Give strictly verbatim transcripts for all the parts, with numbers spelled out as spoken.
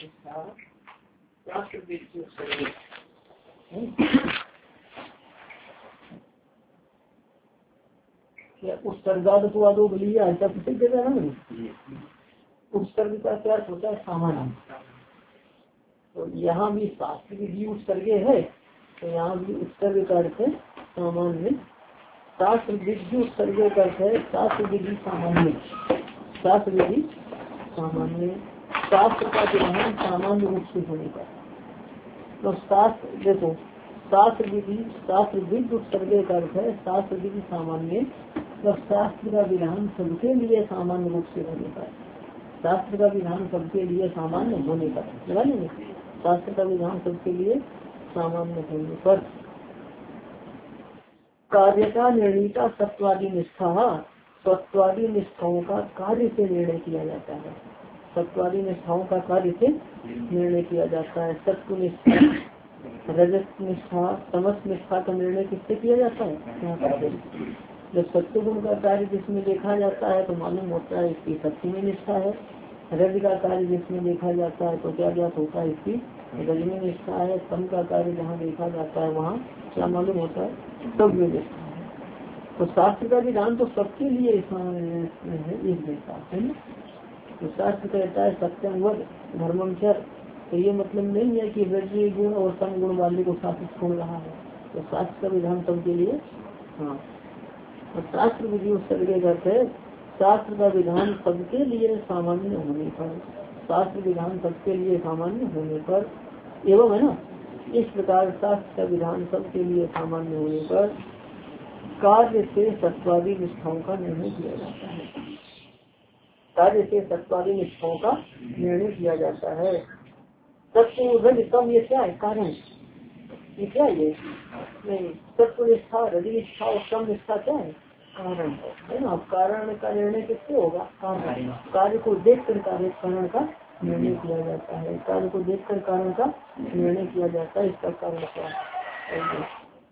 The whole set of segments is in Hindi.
उत्सर्गादो बलिए ऐसा प्रसिद्ध है ना। उत्सर्ग का क्या होता है? सामान्य। तो यहाँ भी शास्त्र विधि उत्सर्गे है, तो यहाँ भी उत्सर्ग का अर्थ है सामान्य। शास्त्र विधि उत्सर्गे का अर्थ है शास्त्र विधि सामान्य। शास्त्र विधि सामान्य, शास्त्र का ग्रहण सामान्य रूप से होने का। तो शास्त्र देखो, शास्त्र विधि शास्त्र विधि उत्सर्गे का अर्थ है शास्त्र विधि सामान्य, तो शास्त्र का विधान सबके लिए सामान्य रूप से होने का। शास्त्र का विधान सबके लिए सामान्य होने का लगा लेंगे। शास्त्र का विधान सबके लिए सामान्य होने पर कार्य का निर्णय का सत्वादी निष्ठा, सत्वादी निष्ठाओं का कार्य से निर्णय किया जाता है। सत्वादी निष्ठाओं का कार्य से निर्णय किया जाता है। सत्व निष्ठा, रजत निष्ठा, तमस निष्ठा का निर्णय किससे किया जाता है? जब सत्व गुण का कार्य जिसमें देखा जाता है तो मालूम होता है इसकी सत्य में निष्ठा है। रज का कार्य जिसमें देखा जाता है तो क्या ज्ञात होता है? इसकी रज में निष्ठा है। तम का कार्य जहाँ देखा जाता है वहाँ क्या मालूम होता है? सब में निष्ठा है। तो शास्त्र का विधान तो सबके लिए इस देता है ना। तो शास्त्र कहता है सत्यम वद धर्मम चर, तो ये मतलब नहीं है कि रज गुण और तम गुण वाले को शास्त्र छोड़ रहा है। तो शास्त्र का विधान सबके लिए। हाँ, और शास्त्र विधि उत्सर्गे करते है शास्त्र का विधान सबके लिए सामान्य होने पर, शास्त्र विधान सबके लिए सामान्य होने पर एवं है ना, इस प्रकार शास्त्र का विधान सबके लिए सामान्य होने पर कार्य से सत्वादी निष्ठाओं का निर्णय किया जाता है। कार्य से सत्वादी निष्ठाओं का निर्णय किया जाता है। सत्व रज तम ये क्या है? कारण। ये क्या है? ये नहीं, सत्व निष्ठा, रज निष्ठा और तम निष्ठा क्या है? कारण है ना। कारण का निर्णय किससे होगा? कारण। कार्य को देख कर कार्य कारण का निर्णय किया जाता है। कार्य को देख कर कारण का निर्णय किया जाता है। इसका कारण क्या है?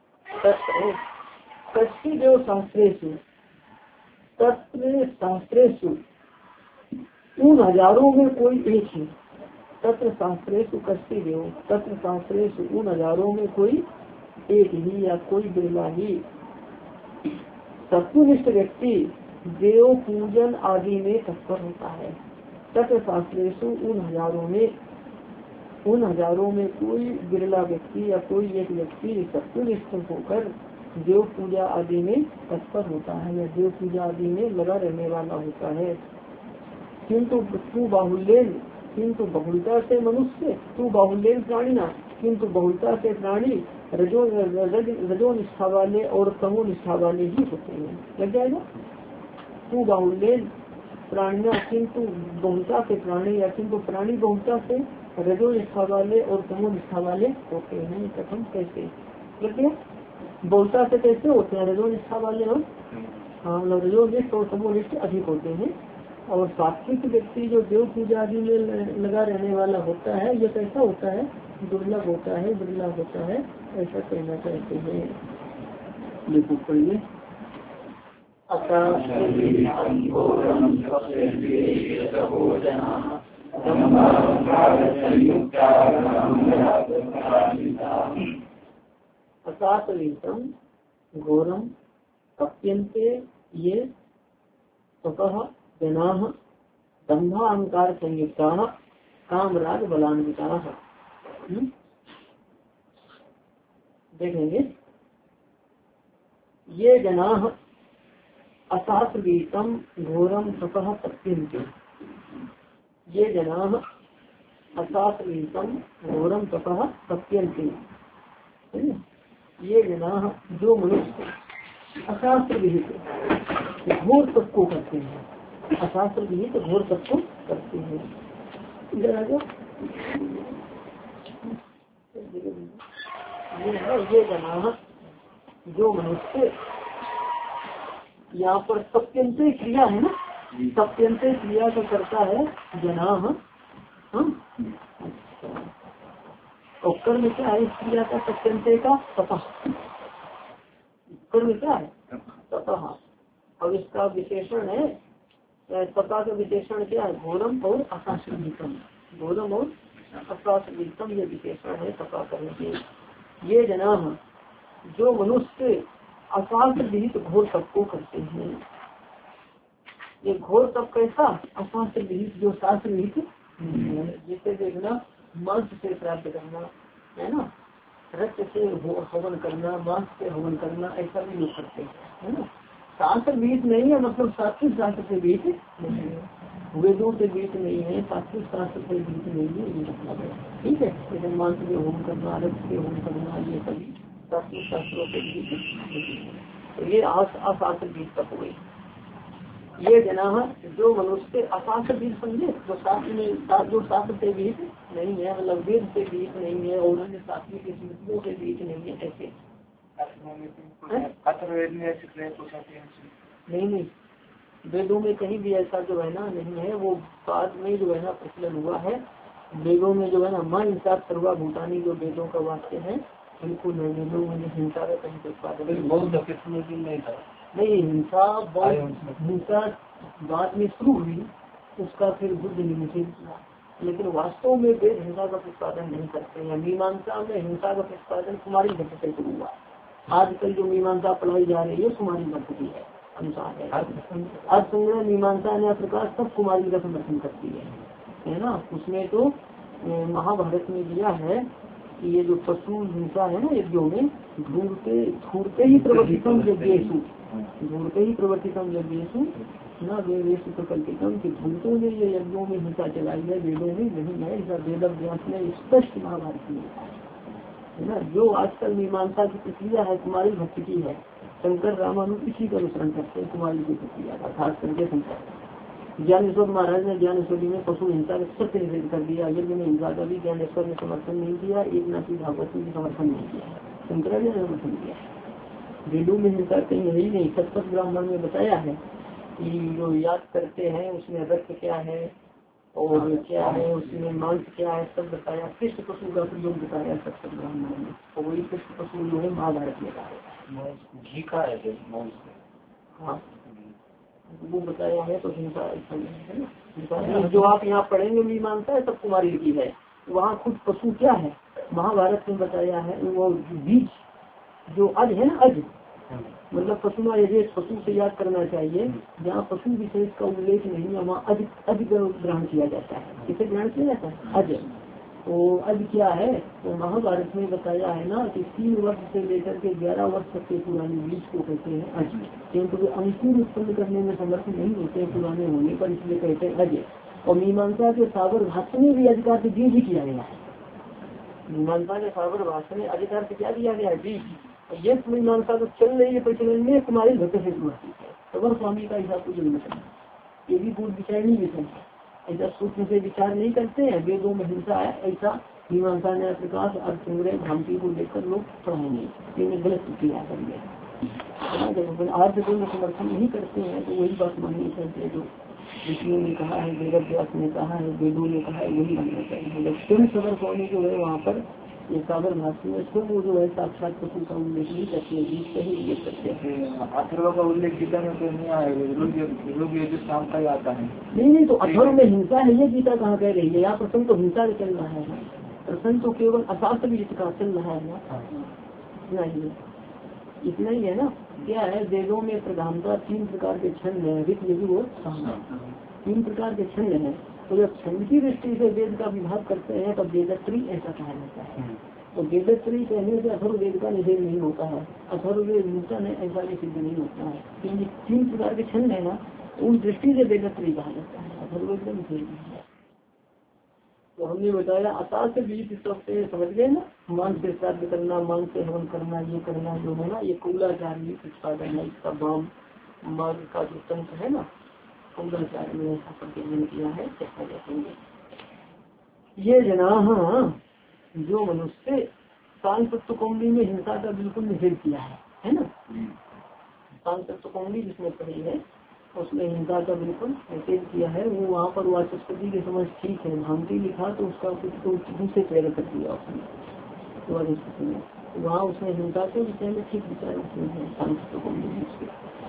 कष्टि देव शास्त्रेषु, तत्र शास्त्रेषु, उन हजारों में कोई एक ही। तत्र शास्त्रेषु कष्टि देव, तत्र शास्त्रेषु उन हजारों में कोई एक ही या कोई बिरला ही सत्वनिष्ठ व्यक्ति देव पूजन आदि में तत्पर होता है। तत्र शास्त्रेषु उन हजारों में उन हजारों में कोई बिरला व्यक्ति या कोई एक व्यक्ति सत्वनिष्ठ होकर देव पूजा आदि में तत्पर होता है या देव पूजा आदि में लगा रहने वाला होता है। किंतु तू बाहुल्यन, किंतु बहुलता से मनुष्य, तू बाहुल्यन प्राणिना, किंतु बहुलता से प्राणी रजो रजो निष्ठा वाले और तमो निष्ठा वाले ही होते हैं। लग जाएगा। तू बाहुल्यन प्राणिना, किंतु बहुलता से प्राणी या किंतु प्राणी बहुलता से रजो निष्ठा वाले और तमो निष्ठा वाले होते हैं। कथम कैसे? लग गया। बहुलता से कैसे होते हैं? रजो निष्ठा वाले और हाँ रजो निष्ठ और तमो निष्ठ अधिक होते हैं। और सात्विक व्यक्ति जो देव पूजा आदि में लगा रहने वाला होता है, ये कैसा होता है? दुर्लभ होता है, दुर्लभ होता है, ऐसा कहना चाहते हैं। लिखो पढ़िए। असातलीतम घोरम तप्यन्ते ये तपः जनाः दम्भा अहंकार संयुक्ताः कामराग बलान्विताः। देखेंगे ये जनाः अशास्त्रगीतम घोरम तपः तप्यन्ते। ये जनाः अशास्त्रगीतम घोरम तपः तप्यन्ते। ये जनाः जो मनुष्य अशास्त्र विहित घोर तप को करते हैं, अशास्त्र विहित घोर तप को करते हैं। ये जना जो मनुष्य, यहाँ पर तप्यन्ते क्रिया है ना, तप्यन्ते क्रिया का करता है जना। और कर्म क्या है इस क्रिया का? तप्यन्ते का तपः। कर्म क्या है? तपः। और इसका विशेषण है तपा का विशेषण क्या है? घोरम और अशास्त्रगीतम। घोरम और अशास्त्र विहितम ये विशेषण है तपा करने के। ये जना जो मनुष्य अशास्त्र विहित घोर तप को करते हैं। ये घोर तप कैसा? अशास्त्र विहित, जो शास्त्र विहित, जैसे देखना मांस से प्राप्त करना है ना, रक्त से हवन करना, मांस से हवन करना, ऐसा भी लोग करते हैं, है ना। शास्त्र विहित नहीं है, मतलब सात्विक शास्त्र से विहित नहीं है, वेदों से विहित नहीं है, सात्विक शास्त्र से विहित नहीं है, ये मतलब है। ठीक है, जैसे मांस से होम करना, रक्त से होम करना, ये सभी सात्विक शास्त्रों से विहित। तो ये अशास्त्र विहित तप हुए। ये जना जो मनुष्य अशास्त्र विहित समझे, जो शास्त्र में जो शास्त्र से विहित नहीं है, मतलब वेद से विहित नहीं है और अन्य सात्विक स्मृतियों से विहित नहीं है, ऐसे नहीं नहीं वेदों में कहीं भी ऐसा जो है ना नहीं है, वो बाद में जो है ना प्रचलन हुआ है। वेदों में जो है ना मां हिंसा सर्वा भूटानी जो वेदों का वाक्य है बिल्कुल नहीं, वेदों में हिंसा का कहीं प्रतिपादन नहीं था। नहीं, हिंसा बहुत हिंसा बाद में शुरू हुई, उसका फिर बुद्ध ने निषेध किया, लेकिन वास्तव में वेद हिंसा का प्रतिपादन नहीं करते हैं। मीमांसा में हिंसा का प्रतिपादन कुमारी भट्ट से शुरू हुआ। आजकल जो मीमांसा पढ़ाई जा रही है कुमारी भट्ट की है अनुसार है। आज संग्रह मीमांसा न्याय प्रकाश सब कुमारी का समर्थन करती है, है ना। उसमें तो महाभारत में दिया है कि ये जो पशु हिंसा है ना यज्ञों में, ढूंढते ढूंढते ही प्रवर्तितम यज्ञेषु ढूंढते ही प्रवर्तितम यज्ञेषु ना वेदेषु प्रकल्पितम, कि ढूंढते हुए ये यज्ञों में हिंसा चलाई है, वेदों में नहीं है। ऐसा वेद व्यास ने स्पष्ट महाभारत में है ना। जो आजकल मीमांसा की प्रक्रिया है कुमारी भक्ति की है, शंकर रामानुज इसी का अनुसरण करते हैं कुमारी की प्रक्रिया का, खास करके शंकर। ज्ञानेश्वर महाराज ने ज्ञानेश्वरी में पशु हिंसा का सत्य निषेध कर दिया, यज्ञ में हिंसा का भी ज्ञानेश्वर ने समर्थन नहीं किया, एक नाथ भागवत ने समर्थन नहीं किया, शंकराचार्य ने समर्थन किया। वेदों में हिंसा कहीं है ही नहीं। सतपथ ब्राह्मण में बताया है कि जो याद करते हैं उसमें रक्त क्या है और क्या है, उसमें मांस क्या है, सब बताया। कृष्ण पशु का प्रयोग बताया सतपथ ब्राह्मण में, और वही कृष्ण पशु जो है महाभारत में बताया घी का है। हाँ वो बताया है, तो हिंसा ऐसा नहीं है ना। जो आप यहाँ पढ़ेंगे मीमांसा है सब कुमारी की है, वहाँ खुद पशु क्या है महाभारत में बताया है। वो बीज जो अज है ना, अज मतलब पशु पशु से याद करना चाहिए। जहाँ पशु विशेष का उल्लेख नहीं है वहाँ अज अज ग्रहण किया जाता है। किसे ग्रहण किया जाता है? अज। तो अज क्या है? तो महाभारत में बताया है ना कि तीन वर्ष से लेकर के ग्यारह वर्ष तक के पुराने बीज को कहते हैं अज, क्योंकि वे अंकुर उत्पन्न करने में समर्थ नहीं होते पुराने होने पर, इसलिए कहते हैं अज। और मीमांसा के सागर भाष्य में भी अज का अर्थ बीज ही किया गया है। मीमांसा के सागर भाष्य में अज का अर्थ क्या दिया गया है? बीज। ये मीमांसा तो चल रही है प्रचलन में कुमारी भट्ट से शुरू होती है, सबर स्वामी का ऐसा कुछ नहीं है। ये भी पूर्ण विचार नहीं विषय है, ऐसा सूक्ष्म से विचार नहीं करते हैं। वेदों में हिंसा है ऐसा मीमांसा न्याय प्रकाश अर्थ संग्रह भ्रांति को लेकर लोग पढ़ाएंगे, ये गलत किया करेंगे। जब अर्थ को समर्थन नहीं करते हैं तो वही बात माननी चाहिए जो ऋषियों ने कहा है, वेद व्यास ने कहा है, वेदों ने कहा है, वही मानना चाहिए। जब स्वयं सबर स्वामी जो है वहाँ पर ये सागर भाष्य में स्वयं वो जो है साक्षात पशु का उल्लेख नहीं करते हैं, बीच का ही उल्लेख करते हैं। अथर्व का उल्लेख गीता में तो नहीं आएगा, शाम का ही आता है। नहीं नहीं तो अथर्व में हिंसा है ये गीता कहाँ कह रही है? यहाँ प्रसंग तो हिंसा का चल रहा है, प्रसंग तो केवल अशास्त्र भी का चल रहा है ना, इतना ही इतना ही है ना। क्या है वेदों में प्रधानता तीन प्रकार के छंद है, ऋत यजुर्वेद साम, तीन प्रकार के छंद है। तो जब छंद की दृष्टि से वेद का विभाग करते हैं तब वेदत्री ऐसा कहा जाता है। तो वेदत्री कहने से अथर्व वेद का निषेध नहीं होता है, अथर्व वेद नूतन है ऐसा भी सिद्ध नहीं होता है, क्योंकि तीन प्रकार के छंद है ना, उस दृष्टि से वेदत्री कहा जाता है, अथर्व वेद का निषेध नहीं है। तो हमने बताया अशास्त्र से बीज सबसे समझ गए ना, मान से श्राद्ध करना, मान से हवन करना, ये करना जो है ना ये कूलाचार्य उत्पादन है। इसका वाम मार्ग का जो तंत्र है ना, कूलाचार्य ने ऐसा प्रतिबंध किया है, ऐसा देखेंगे। ये जना जो मनुष्य सांख्य कौंडी में हिंसा का बिल्कुल निषेध किया है, है ना। सांख्य कौंडी जिसमें पढ़ी है उसमें हिंसा का बिल्कुल निषेध किया है। वो वहाँ पर वाचस्पति की समझ ठीक है, भ्रांति लिखा तो उसका कुछ तो दूसरे प्रेरक कर दिया उसने वाचस्पति ने, वहाँ उसने हिंसा के विषय में ठीक विचार किए हैं सांख्य कौंडी।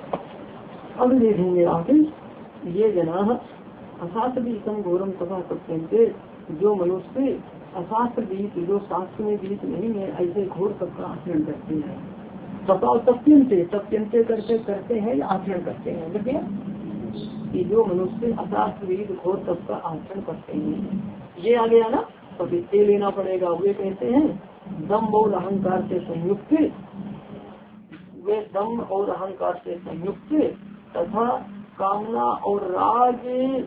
अब देखेंगे आगे ये जना अशास्त्र भी सम घोरम तथा सत्यंते जो मनुष्य अशास्त्र विहित, जो शास्त्र में विहित नहीं है, ऐसे घोर तप का आचरण करते हैं। तपा तप्यंते, तप्यंते करते करते हैं या आचरण करते हैं, देखिए कि जो मनुष्य अशास्त्र विहित घोर तप का आचरण करते हैं, ये आ गया ना, तो वित्ते लेना पड़ेगा। वे कहते हैं दम और अहंकार से संयुक्त, वे दम और अहंकार से संयुक्त तथा कामना और राग,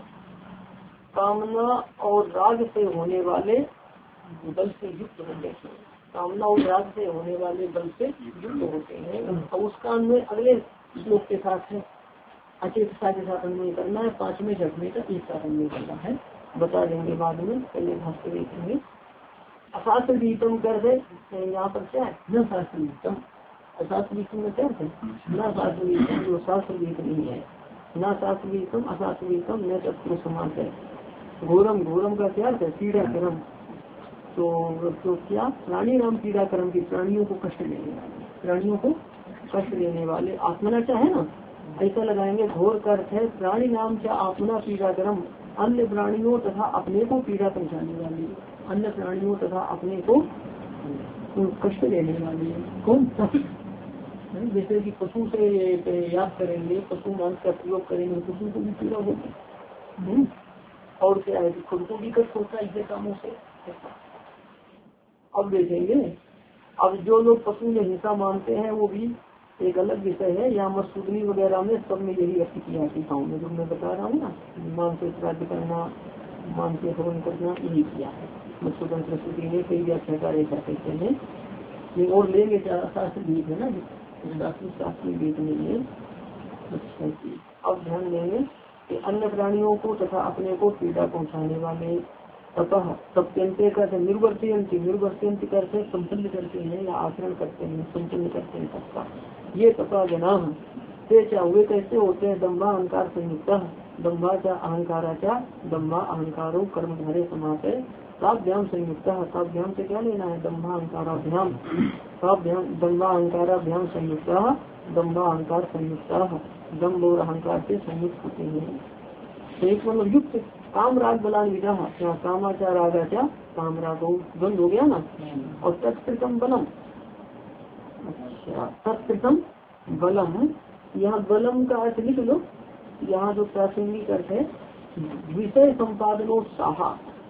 कामना और राग से होने वाले बल से युक्त होते हैं। कामना और राग से होने वाले बल से युक्त होते हैं। और उसका अन्वय अगले श्लोक के साथ है, अचेतता के साथ अन्वय करना है। पांचवें झटने का एक साथ अन्वय करना है, बता देंगे बाद में, पहले भाष्य देखेंगे। अशास्त्र गीतम कर दे, यहाँ पर क्या है, न शास्त्र गीतम, अशास्त्र गीतम में क्या है, न शास्त्र गीतम, जो शास्त्र गीत नहीं है, न शास्त्र गीतम अशास्त्र गीतम न तत्व समास है। घोरम, घोरम का क्या है, पीड़ा कर्म, तो, तो क्या प्राणी नाम पीड़ा कर्म की, प्राणियों को कष्ट देने वाले, प्राणियों को कष्ट देने वाले, आत्मना चाहे ना ऐसा लगाएंगे। घोर का अर्थ है प्राणी नाम क्या आत्मना पीड़ा कर्म, अन्य प्राणियों तथा अपने को पीड़ा पहुँचाने वाली, अन्य प्राणियों तथा अपने को कष्ट देने वाली। कौन? जैसे कि पशु से याद करेंगे, पशु मांस का प्रयोग करेंगे, पशु को भी पीड़ा होगी, और क्या है खुद को भी कष्ट होता है ऐसे कामों से। अब देखेंगे, अब जो लोग पशु में हिंसा मानते हैं वो भी एक अलग विषय है। यहाँ मसूदनी वगैरह में सब में यही व्यक्त किया टीकाओं में, जो मैं बता रहा हूँ ना, मान से श्राद्ध करना, मान से हवन करना, यही किया है मसूदन सरस्वती ने, कई व्याख्याकार ऐसा कहते हैं। लेकिन और लेंगे क्या, शास्त्र गीत है ना, शास्त्रीय गीत नहीं है। अच्छा जी, अब ध्यान देंगे कि अन्य प्राणियों को तथा अपने को पीड़ा पहुँचाने वाले, तथा तप्यंते करते निर्वर्त्यंती, निर्वर्त्यंती करते संपन्न करते हैं या आचरण करते हैं, संपन्न करते हैं सबका। ये तथा जना ते क्या हुए कैसे होते हैं, दम्भा अहंकार संयुक्त, दम्भा क्या अहंकारा क्या, दम्भा अहंकारो कर्म धारे समास है। ताभ्याम संयुक्त, ताभ्याम से क्या लेना है, दम्भा अहंकाराभ्याम, ताभ्याम दम्भा अहंकाराभ्याम संयुक्त, दम्भा अहंकार संयुक्त, दम्भ और अहंकार से संयुक्त होते हैं। तो एक मतलब युक्त, काम राग बलान विधा, क्या कामाचार रागा क्या, काम रागो द्वंद हो गया ना, और तत्कृतम बलम, अच्छा तत्कृतम बलम, यहाँ बलम का अर्थ लिख लो, यहाँ जो प्रासंगिक अर्थ है विषय संपादनोत्साह,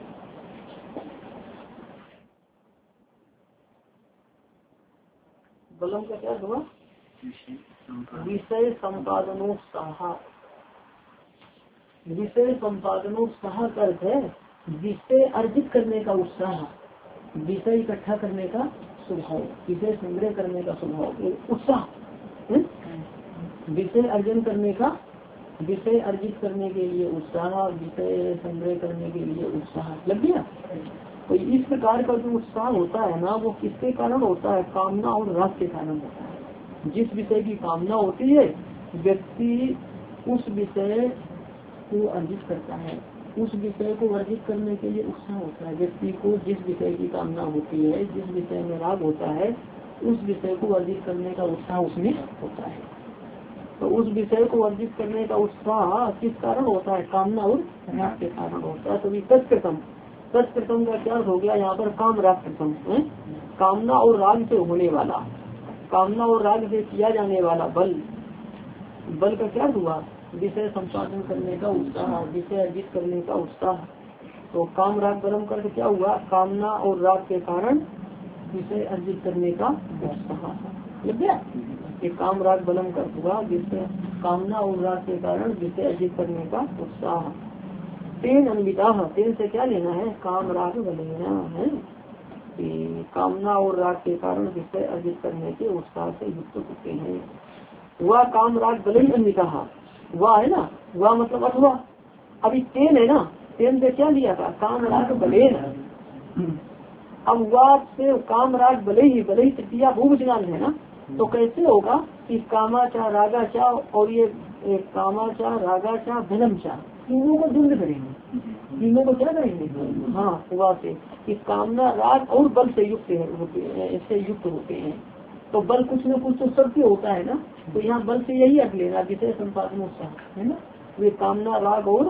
बलम का क्या हुआ, विषय संपादनोत्साह, विषय संपादनोत्साह का अर्थ है विषय अर्जित करने का उत्साह, विषय इकट्ठा करने का स्वभाव, विषय संग्रह करने का स्वभाव, उत्साह, विषय अर्जन करने का, विषय अर्जित करने के लिए उत्साह, विषय संग्रह करने के लिए उत्साह, लग गया। तो इस प्रकार का जो उत्साह होता है ना, वो किसके कारण होता है, कामना और राग के कारण होता है। जिस विषय की कामना होती है व्यक्ति उस विषय को अर्जित करता है, उस विषय को अर्जित करने के लिए उत्साह होता है। व्यक्ति को जिस विषय की कामना होती है, जिस विषय में राग होता है, उस विषय को अर्जित करने का उत्साह उसमें होता है। तो उस विषय को अर्जित करने का उत्साह किस कारण होता है, कामना और राग के कारण होता है। तो तत्कृतम, तत्कृतम का क्या हो गया यहाँ पर, काम राग कृतम, कामना और राग से होने वाला, कामना और राग से किया जाने वाला बल, बल का क्या हुआ, विषय संपादन करने का उत्साह, विषय अर्जित करने का उत्साह। तो काम राग बलम करके क्या हुआ, कामना और राग के कारण विषय अर्जित करने का उत्साह, लग गया। ये काम राग बलम कर हुआ विषय, कामना और राग के कारण विषय अर्जित करने का उत्साह। तेन अन्विता, तेन से क्या लेना है, काम राग बलेना है, कामना और राग के कारण विषय अर्जित करने के उत्साह से युक्त होते हैं। वह काम राग बल अन्विता, वह है ना, वह मतलब अथवा, अभी तेन है ना, तेन से क्या लिया था, काम राग बले। अब वह से काम राग बले ही, बले ही तृतीया बहुवचन है ना, तो कैसे होगा कि कामाचा रागाचा और ये कामाचा रागाचा धनमचा, तीनों को द्वंद करेंगे, तीनों को क्या करेंगे, हाँ हुआ से कि कामना राग और बल से युक्त है, इससे युक्त होते हैं। तो बल कुछ न कुछ तो सबसे होता है ना, तो यहाँ बल से यही अर्थ लेना विषय संपादन उत्साह है ना, वे कामना राग और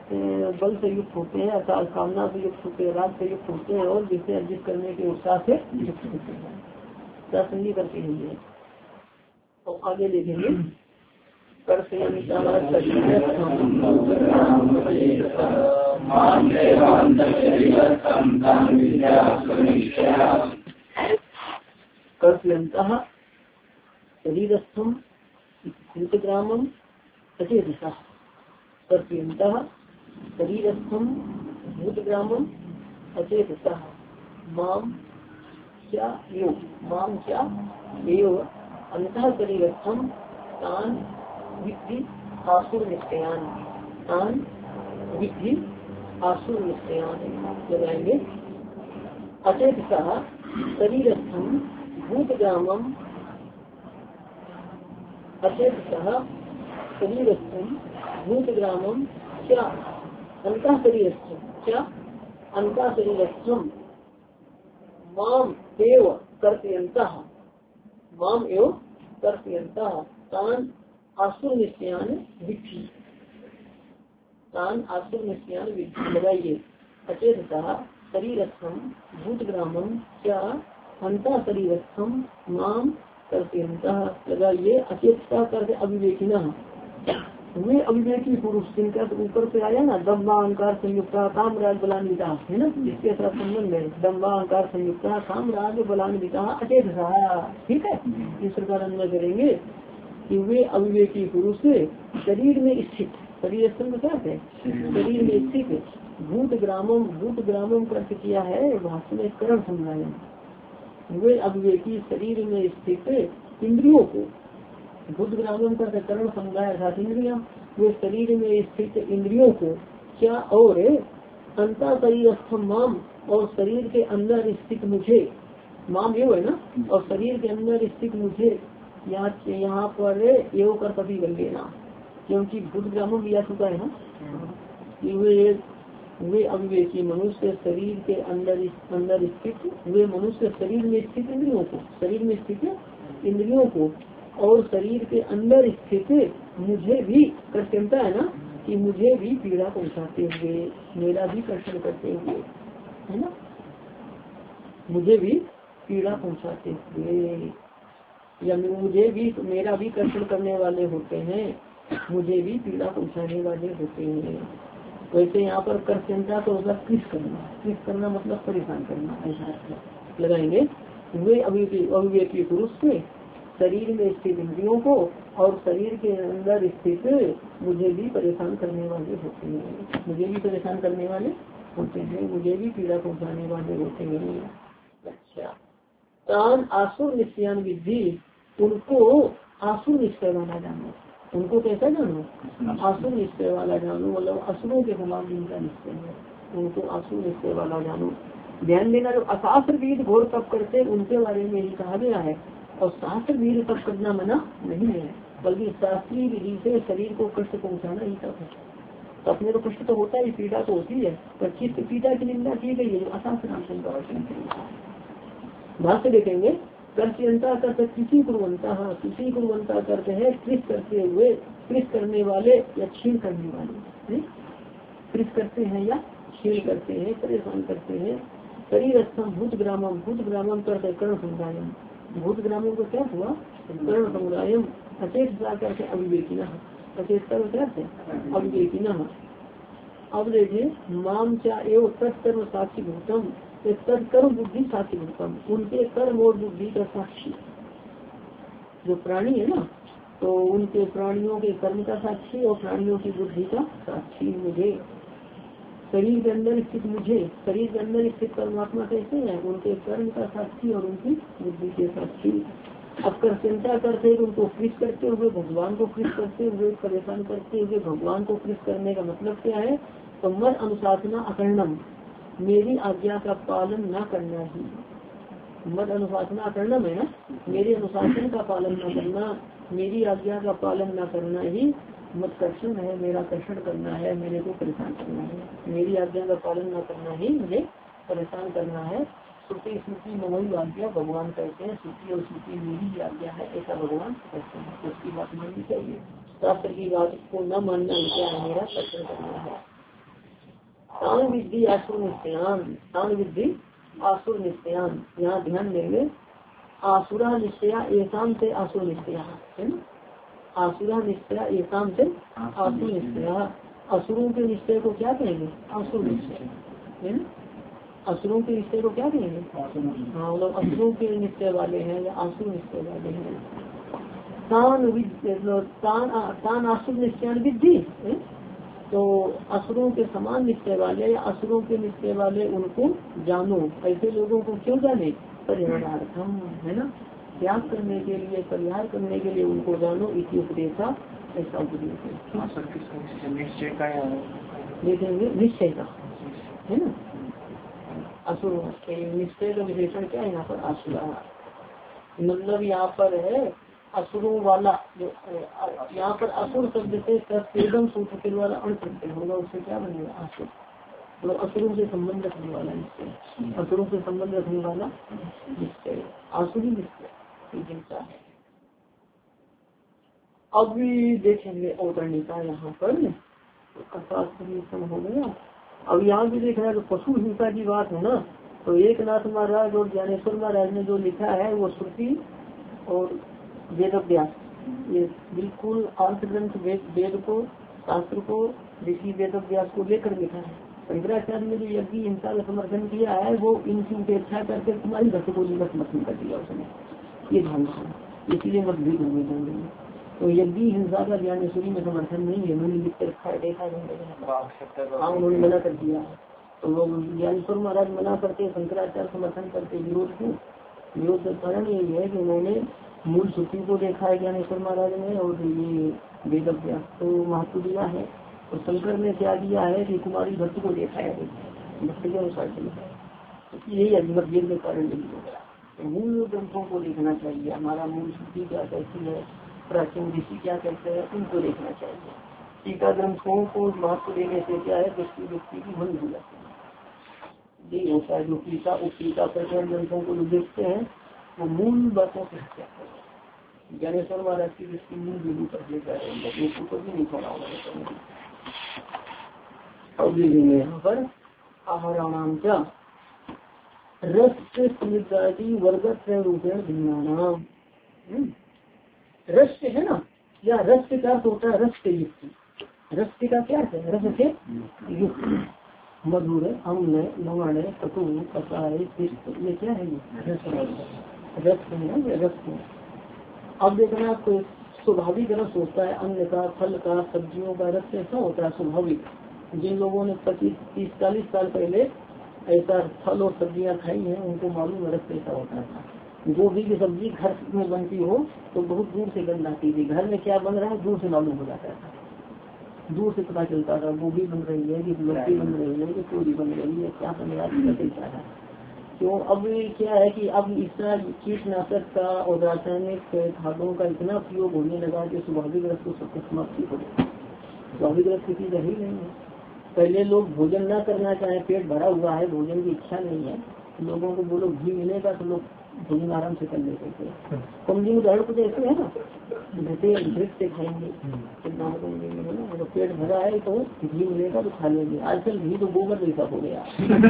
बल से युक्त होते हैं, अर्थात कामना से युक्त होते हैं, राग से युक्त होते हैं और जिसे अर्जित करने के उत्साह से युक्त होते हैं। प्रासंगिक करते हैं। तो आगे देखेंगे कर से शरीरस्थम भूतग्रामम अचेतसा कर्तयन्तः शरीरस्थम भूतग्रामम अचेतसा माम क्या यो माम क्या एव अंतः शरीरस्थम तान विद्धि आसुर निश्चयान तान विद्धि आसुर निश्चयान लगाएंगे। अचेतसा शरीरस्थम भूतग्रामम अचेतसा शरीरस्थम भूतग्रामम क्या अंतः शरीरस्थम क्या अंतः शरीरस्थम माम एव कर्तयन्तः माम एव कर्तयन्तः तान आसुर निश्चयान विद्धि तान आसुर निश्चयान विद्धि लगाइए। अचेतसा शरीरस्थम भूतग्रामम क्या अंतः शरीरस्थम माम कर्तयन्तः लगाइए। अचेतसा करते अविवेकिनः वे अविवेकी पुरुष जिनका ऊपर से आया ना दम्भा अहंकार संयुक्त कामराज बलान्विता है ना, जिसके साथ संबंध है दम्भा अहंकार संयुक्त कामराज बलान्विता अचेतसा। ठीक है, इस प्रकार अन्वय करेंगे कि वे अविवेकी पुरुष शरीर में स्थित शरीर स्तंभ क्या है शरीर में स्थित भूत ग्रामम भूत ग्रामम का अर्थ किया है भाषण में करण समझाएं। वे अविवेकी शरीर में स्थित इंद्रियों को भूत ग्रामम का करण समझाया अर्थात इंद्रिया वे शरीर में स्थित इंद्रियों को क्या और अंतः शरीर माम और शरीर के अंदर स्थित मुझे माम ये है ना और शरीर के अंदर स्थित मुझे यहाँ यहाँ पर एवं कर कभी कर लेना क्योंकि भूत ग्रामों भी आ चुका है ना। वे वे अविवेकी मनुष्य शरीर के अंदर अंदर स्थित वे मनुष्य शरीर में स्थित इंद्रियों को शरीर में स्थित इंद्रियों को और शरीर के अंदर स्थित मुझे भी कर्तव्यता है ना कि मुझे भी पीड़ा पहुंचाते हुए मेरा भी कर्षण करते हुए है ना मुझे भी पीड़ा पहुंचाते हुए या मुझे भी मेरा भी कर्षण करने वाले होते हैं मुझे भी पीड़ा पहुंचाने वाले होते हैं। वैसे यहाँ पर कर्तव्यता तो होगा क्रिस करना क्रिस करना मतलब परेशान करना ऐसा लगाएंगे। वे अविवेकी पुरुष से शरीर में स्थित इंद्रियों को और शरीर के अंदर स्थित मुझे भी परेशान करने वाले होते हैं मुझे भी परेशान करने वाले होते हैं मुझे भी पीड़ा पहुंचाने वाले होते हैं। अच्छा तान आसुर निश्चयान विधि उनको आसुर निश्चय वाला जानो उनको कैसा जानो आसुर निश्चय वाला जानो मतलब असुरों के समान जिनका निश्चय है उनको आसुर निश्चय वाला जानो। ध्यान देना जो अशास्त्र विधि घोर तप करते उनके बारे में ही कहा गया है और शास्त्र विधि तप करना मना नहीं है बल्कि शास्त्रीय विधि से शरीर को कष्ट पहुंचाना ही तप है। तो अपने तो कष्ट तो होता है पीड़ा तो होती है पर चित्त पीड़ा की निंदा की गई है जो अशास्त्र भाष्य देखेंगे। कर्तव्यता करते किसी गुणवंता किसी गुणवंता करते है कृष करते हुए कृष करने वाले या छीन करने वाले कृष करते हैं या छीन करते हैं परेशान करते हैं। शरीर स्थम भूत ग्रामम भूत ग्रामम करते कर्ण समुदायम भूत ग्रामों को क्या हुआ कर्ण समुदायम अचेत करके अविवेकिना अचेत क्या थे अविवेकिना। अब देखिए माम क्या एवं तत्कर्म साक्षी भूतम तत्कर्म बुद्धि साक्षी भूतम उनके कर्म और बुद्धि का साक्षी जो प्राणी है ना तो उनके प्राणियों के कर्म का साक्षी और प्राणियों की बुद्धि का साक्षी मुझे शरीर के अंदर स्थित मुझे शरीर के अंदर स्थित परमात्मा कैसे है उनके कर्म का साक्षी और उनकी बुद्धि के साक्षी। अब कर चिंता करते उनको कृष करते हुए भगवान को कृष करते हुए परेशान करते हुए भगवान को कृष करने का मतलब क्या है तो मत अनुशासना अकर्णम मेरी आज्ञा का पालन न करना ही मत अनुशासना अकर्णम है ना मेरे अनुशासन का पालन न करना मेरी आज्ञा का पालन न करना ही मत कर्षण है मेरा कर्षण करना है मेरे को परेशान करना है मेरी आज्ञा का पालन न करना ही मुझे परेशान करना है। श्रुति स्मृति ममोई आज्ञा भगवान कहते हैं श्रुति और स्मृति मेरी आज्ञा है ऐसा भगवान कहते हैं तो उसकी बात माननी चाहिए शास्त्र की बात को न मानना क्या है मेरा कर्षण करना है। तान विद्धि आसुर निश्चयान, तान विद्धि आसुर निश्चयान। यहाँ ध्यान देंगे आसुरा निश्चया एकाम से आसुर निश्चया है ना। आसुरा निश्चया एकाम से आसुर निश्चया। असुरों के निश्चय को क्या कहेंगे? आसुर निश्चय है ना। असुरों के निश्चय को क्या कहेंगे? हाँ मतलब असुरों के निश्चय वाले हैं या आसुर निश्चय वाले हैं। तान तान तान आसुर निश्चय विद्धि, तो असुरों के समान निश्चय वाले या असुरों के निश्चय वाले उनको जानो। ऐसे लोगों को क्यों जाने? परिहारार्थम है ना, त्याग करने के लिए, परिहार करने के लिए उनको जानो। इसी उपदेशा ऐसा उपदेश है। देखेंगे निश्चय का है ना। असुर निश्चय का विशेषण क्या है यहाँ पर? असुरा मतलब यहाँ पर है असुरों वाला। जो यहाँ पर असुर शब्द से एकदम सूत्र के द्वारा अणप्रत्यय होगा, उससे क्या बनेगा? असुर मतलब असुरों से संबंध रखने वाला निश्चय, असुरों से संबंध रखने वाला निश्चय, आसुरी निश्चय जिनका है। अब भी देखेंगे अवतरणिका यहाँ पर कथाश्रम हो गया। अब यहाँ भी देख रहा है तो पशु हिंसा की बात है ना। तो एक नाथ महाराज और ज्ञानेश्वर महाराज ने जो लिखा है वो श्रुति और वेद अभ्यास, ये बिल्कुल अर्थ ग्रंथ वेद को, शास्त्र को, ऋषि वेद अभ्यास को लेकर लिखा है। शंकराचार्य ने जो यज्ञ हिंसा का समर्थन किया है वो इनकी उपेक्षा करके तुम्हारी भक्त को जीवन समर्थन कर दिया उसने, ये ध्यान रखना। इसीलिए मतभेद हुए जाएंगे। तो यज्ञ हिंसा का ज्ञानेश्वरी में समर्थन नहीं है, उन्होंने लिख कर रखा है, देखा है। हाँ उन्होंने मना कर दिया है। तो लोग ज्ञानेश्वर महाराज मना करते, शंकराचार्य समर्थन करते। विरोध क्यों? विरोध का कारण यही है कि उन्होंने मूल श्रुति को देखा है ज्ञानेश्वर महाराज ने, और ये वेद अभ्यास तो महत्व दिया है। और शंकर ने क्या दिया है कि कुमारी भक्त को देखा है, भक्त के अनुसार चलता है। यही मतभेद के कारण नहीं हो गया। तो मूल ग्रंथों को देखना चाहिए, हमारा मूल श्रुति क्या कहती है, प्राचीन ऋषि क्या कहते हैं, उनको देखना चाहिए। टीका ग्रंथों को महत्व देने से क्या है, व्यक्ति व्यक्ति की भूल हो जाती है। ये होता है जो टीका उपटीका प्रकरण ग्रंथों को जो देखते हैं वो मूल बातों से क्या है। ज्ञानेश्वर महाराज की दृष्टि मूल बिंदु पर लेकर को भी नहीं छोड़ा होगा। अब देखेंगे यहाँ पर आहाराणाम क्या रस समुदाय वर्ग रूपेण भिन्नानाम। रस है ना, या रस का अर्थ होता है रस से युक्त। रस का क्या है? रस से युक्त। मधुर, अम्ल, लवण, कटु, कसाय, पिष्ट, ये क्या है? ये रस है, रस है। अब देखना कोई स्वाभाविक रस होता है, अन्न का, फल का, सब्जियों का रस ऐसा होता है स्वाभाविक। जिन लोगों ने पच्चीस तीस चालीस साल पहले ऐसा फल और सब्जियां खाई हैं उनको मालूम रस कैसा होता था। गोभी की सब्जी घर में बनती हो तो बहुत दूर से गंध आती थी, घर में क्या बन रहा है दूर से मालूम हो जाता था, दूर से पता चलता था गोभी बन रही है कि लौकी बन रही है कि पूरी बन रही है, क्या बन रहा है चलता था। क्यों? अब क्या है कि अब इसका कीटनाशक का और रासायनिक खादों का इतना उपयोग होने लगा कि स्वाभाविक रस को सबको समाप्ति हो गई। स्वाभाविक रस किसी का ही नहीं है। पहले लोग भोजन न करना चाहे, पेट भरा हुआ है, भोजन की इच्छा नहीं है, लोगों को बोलो घी मिलेगा तो लोग भोजन आराम से कर लेते थे। कमजोर उदाहरण कुछ ऐसे है ना, जैसे घृत से खाएंगे तो पेट भरा है तो घी मिलेगा तो खा लेंगे। आजकल घी तो गोबर जैसा हो गया।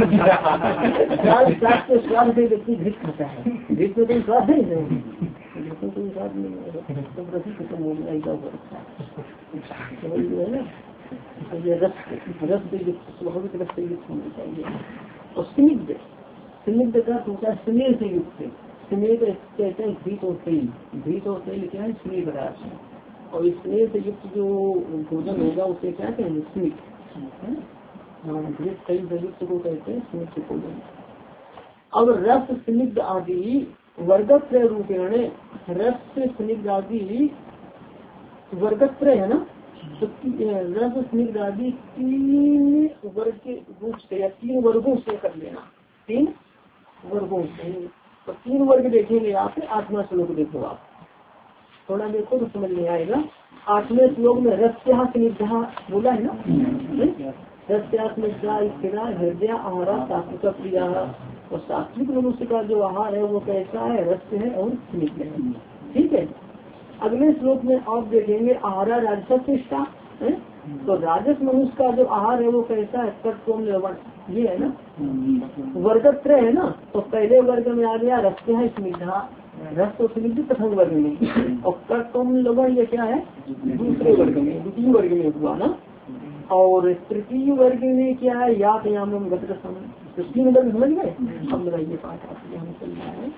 स्वाद से व्यक्ति घृत खाता है, घृत में कोई स्वाद नहीं है, घृत में कोई स्वाद नहीं है, तो प्रति खत्म हो गया ऐसा हो रखा है ना। तो ये रस रस से युक्त, स्वाभाविक रस से युक्त होनी चाहिए। और स्निग्ध, स्निग्ध का दूसरा स्नेह से युक्त है। स्नेह कहते हैं घृत और तेल, घृत और तेल क्या है? स्नेह पदार्थ है। और स्नेह से युक्त जो भोजन होगा उसे क्या कहेंगे? स्निग्ध। हाँ, घृत तेल से युक्त को कहते हैं स्निग्ध भोजन। अब रस स्निग्ध आदि वर्गत्रय रूपेण, रस स्निग्ध आदि वर्गत्रय है ना, तो रस स्निग्ध आदि तीन वर्ग के रूप से या तीन वर्गों से कर लेना, तीन वर्गों से। तो तीन वर्ग देखेंगे आप, आठवां श्लोक देखो आप, थोड़ा देखो तो समझ में आएगा। आठवें श्लोक में रस्या स्निग्धा बोला है ना, रस्या स्निग्धा स्थिरा हृदय आहारा सात्विक प्रिया। और सात्विक मनुष्य का जो आहार है वो कैसा है? रस है और स्निग्ध है। ठीक है। अगले श्लोक में आप देखेंगे आहारा राजस्व निष्ठा, तो राजस मनुष्य का जो आहार है वो कैसा है, कटकोम लवण, ये है ना वर्गत्रय है ना। तो पहले वर्ग में आ गया रस है स्निग्धा, रस तो स्निग्ध प्रथम वर्ग में, और कटकोम लवण ये क्या है दूसरे वर्ग में, द्वितीय वर्ग में हुआ ना। और तृतीय वर्ग में क्या है यातयामम गतरसम, तो तीन वर्ग समझ गए। अब लगाइए पाठ आपके यहाँ चल रहा है।